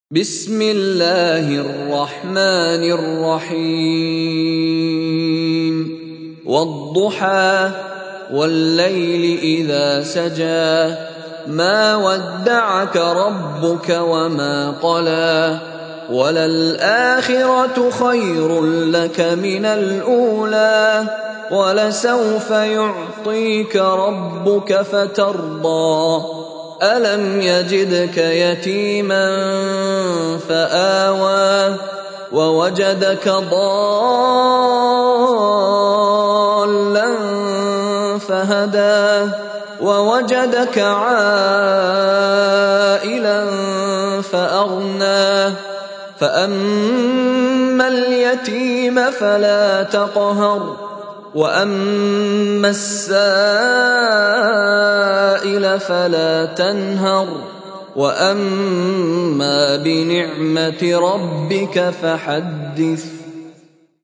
بسم الله الرحمن الرحيم والضحى والليل إذا سجى ما ودعك ربك وما قلى وللآخرة خير لك من الأولى ولسوف يعطيك ربك فترضى ألم يجدك يتيما فآوى ووجدك ضالا فهدى ووجدك عائلا فأغنى فأما اليتيم فلا تقهر وأما السائل فلا تنهر وأما بنعمة ربك فحدث